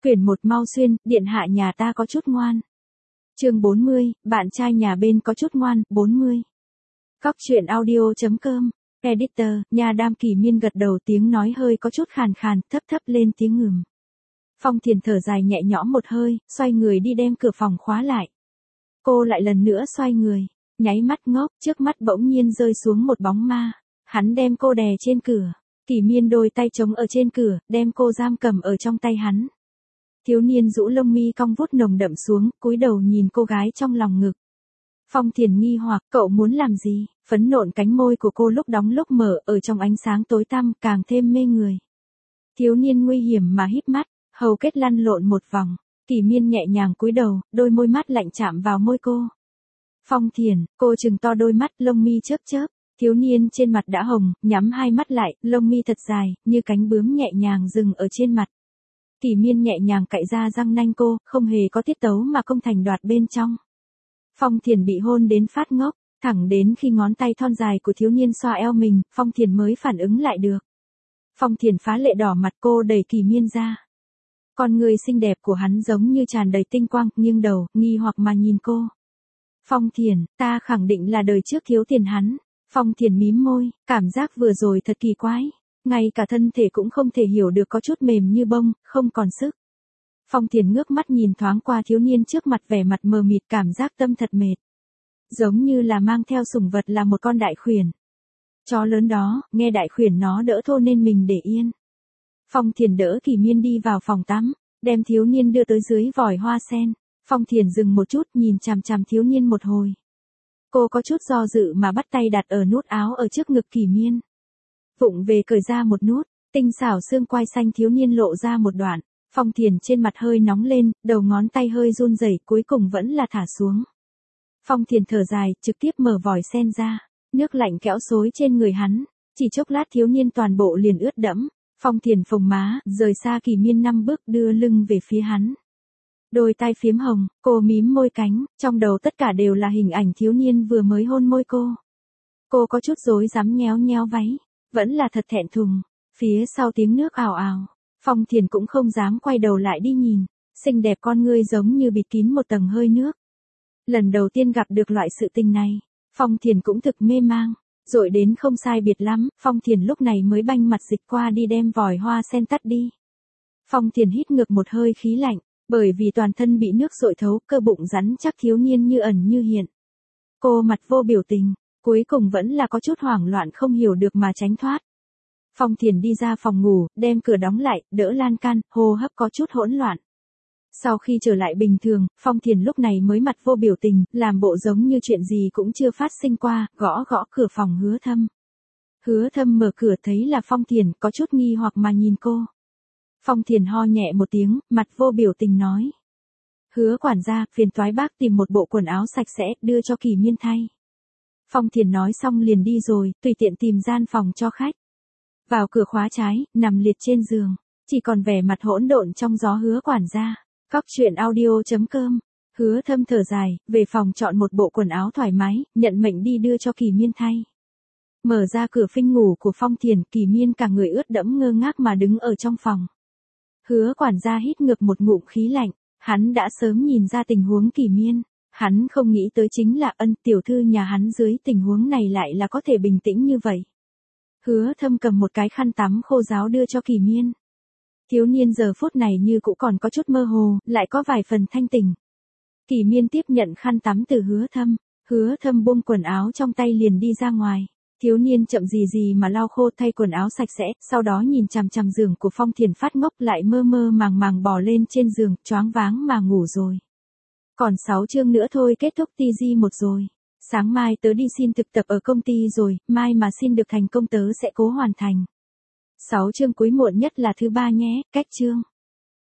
Quyển 1 mau xuyên, điện hạ nhà ta có chút ngoan. Chương 40, bạn trai nhà bên có chút ngoan, 40. Cóc truyện audio.com, editor, nhà Đam Kỳ Miên gật đầu, tiếng nói hơi có chút khàn khàn, thấp thấp lên tiếng ngừng. Phong Thiền thở dài nhẹ nhõm một hơi, xoay người đi đem cửa phòng khóa lại. Cô lại lần nữa xoay người, nháy mắt ngốc, trước mắt bỗng nhiên rơi xuống một bóng ma. Hắn đem cô đè trên cửa. Kỳ Miên đôi tay chống ở trên cửa, đem cô giam cầm ở trong tay hắn. Thiếu niên rũ lông mi cong vút nồng đậm xuống, cúi đầu nhìn cô gái trong lòng ngực. Phong Thiền nghi hoặc, cậu muốn làm gì? Phấn nộn cánh môi của cô lúc đóng lúc mở, ở trong ánh sáng tối tăm càng thêm mê người. Thiếu niên nguy hiểm mà híp mắt, hầu kết lăn lộn một vòng. Kỳ Miên nhẹ nhàng cúi đầu, đôi môi mắt lạnh chạm vào môi cô. Phong Thiền, cô trừng to đôi mắt, lông mi chớp chớp. Thiếu niên trên mặt đã hồng, nhắm hai mắt lại, lông mi thật dài, như cánh bướm nhẹ nhàng dừng ở trên mặt. Kỳ Miên nhẹ nhàng cạy ra răng nanh cô, không hề có tiết tấu mà công thành đoạt bên trong. Phong Thiền bị hôn đến phát ngốc, thẳng đến khi ngón tay thon dài của thiếu niên xoa eo mình, Phong Thiền mới phản ứng lại được. Phong Thiền phá lệ đỏ mặt, cô đẩy Kỳ Miên ra. Con người xinh đẹp của hắn giống như tràn đầy tinh quang, nghiêng đầu, nghi hoặc mà nhìn cô. Phong Thiền, ta khẳng định là đời trước thiếu tiền hắn. Phong Thiền mím môi, cảm giác vừa rồi thật kỳ quái. Ngay cả thân thể cũng không thể hiểu được, có chút mềm như bông, không còn sức. Phong Thiền ngước mắt nhìn thoáng qua thiếu niên trước mặt, vẻ mặt mờ mịt, cảm giác tâm thật mệt. Giống như là mang theo sủng vật là một con đại khuyển. Chó lớn đó, nghe đại khuyển nó đỡ thô nên mình để yên. Phong Thiền đỡ Kỳ Miên đi vào phòng tắm, đem thiếu niên đưa tới dưới vòi hoa sen. Phong Thiền dừng một chút, nhìn chằm chằm thiếu niên một hồi. Cô có chút do dự mà bắt tay đặt ở nút áo ở trước ngực Kỳ Miên. Vụng về cởi ra một nút, tinh xảo xương quai xanh thiếu niên lộ ra một đoạn. Phong Thiền trên mặt hơi nóng lên, đầu ngón tay hơi run rẩy, cuối cùng vẫn là thả xuống. Phong Thiền thở dài, trực tiếp mở vòi sen ra, nước lạnh kẽo xối trên người hắn, chỉ chốc lát thiếu niên toàn bộ liền ướt đẫm. Phong Thiền phồng má, rời xa Kỳ Miên 5 bước, đưa lưng về phía hắn. Đôi tai phiếm hồng, cô mím môi cánh, trong đầu tất cả đều là hình ảnh thiếu niên vừa mới hôn môi cô. Cô có chút rối rắm nhéo nhéo váy, vẫn là thật thẹn thùng. Phía sau tiếng nước ào ào, Phong Thiền cũng không dám quay đầu lại đi nhìn, xinh đẹp con ngươi giống như bịt kín một tầng hơi nước. Lần đầu tiên gặp được loại sự tình này, Phong Thiền cũng thực mê mang, dội đến không sai biệt lắm, Phong Thiền lúc này mới banh mặt dịch qua đi đem vòi hoa sen tắt đi. Phong Thiền hít ngược một hơi khí lạnh, bởi vì toàn thân bị nước dội thấu, cơ bụng rắn chắc thiếu niên như ẩn như hiện. Cô mặt vô biểu tình, cuối cùng vẫn là có chút hoảng loạn không hiểu được mà tránh thoát. Phong Thiền đi ra phòng ngủ, đem cửa đóng lại, đỡ lan can, hô hấp có chút hỗn loạn. Sau khi trở lại bình thường, Phong Thiền lúc này mới mặt vô biểu tình, làm bộ giống như chuyện gì cũng chưa phát sinh qua, gõ gõ cửa phòng Hứa Thâm. Hứa Thâm mở cửa thấy là Phong Thiền, có chút nghi hoặc mà nhìn cô. Phong Thiền ho nhẹ một tiếng, mặt vô biểu tình nói. Hứa quản gia, phiền toái bác tìm một bộ quần áo sạch sẽ, đưa cho Kỳ Miên thay. Phong Thiền nói xong liền đi rồi, tùy tiện tìm gian phòng cho khách. Vào cửa khóa trái, nằm liệt trên giường, chỉ còn vẻ mặt hỗn độn trong gió Hứa quản gia. Cóc truyện audio.com, Hứa Thâm thở dài, về phòng chọn một bộ quần áo thoải mái, nhận mệnh đi đưa cho Kỳ Miên thay. Mở ra cửa phinh ngủ của Phong Thiền, Kỳ Miên cả người ướt đẫm ngơ ngác mà đứng ở trong phòng. Hứa quản gia hít ngược một ngụm khí lạnh, hắn đã sớm nhìn ra tình huống Kỳ Miên, hắn không nghĩ tới chính là Ân tiểu thư nhà hắn dưới tình huống này lại là có thể bình tĩnh như vậy. Hứa Thâm cầm một cái khăn tắm khô ráo đưa cho Kỳ Miên. Thiếu niên giờ phút này như cũ còn có chút mơ hồ, lại có vài phần thanh tỉnh. Kỳ Miên tiếp nhận khăn tắm từ Hứa Thâm buông quần áo trong tay liền đi ra ngoài. Thiếu niên chậm gì gì mà lau khô thay quần áo sạch sẽ, sau đó nhìn chằm chằm giường của Phong Thiền phát ngốc, lại mơ mơ màng màng bò lên trên giường, choáng váng mà ngủ rồi. Còn 6 chương nữa thôi kết thúc TG1 rồi. Sáng mai tớ đi xin thực tập ở công ty rồi, mai mà xin được thành công tớ sẽ cố hoàn thành. 6 chương cuối muộn nhất là thứ 3 nhé, cách chương.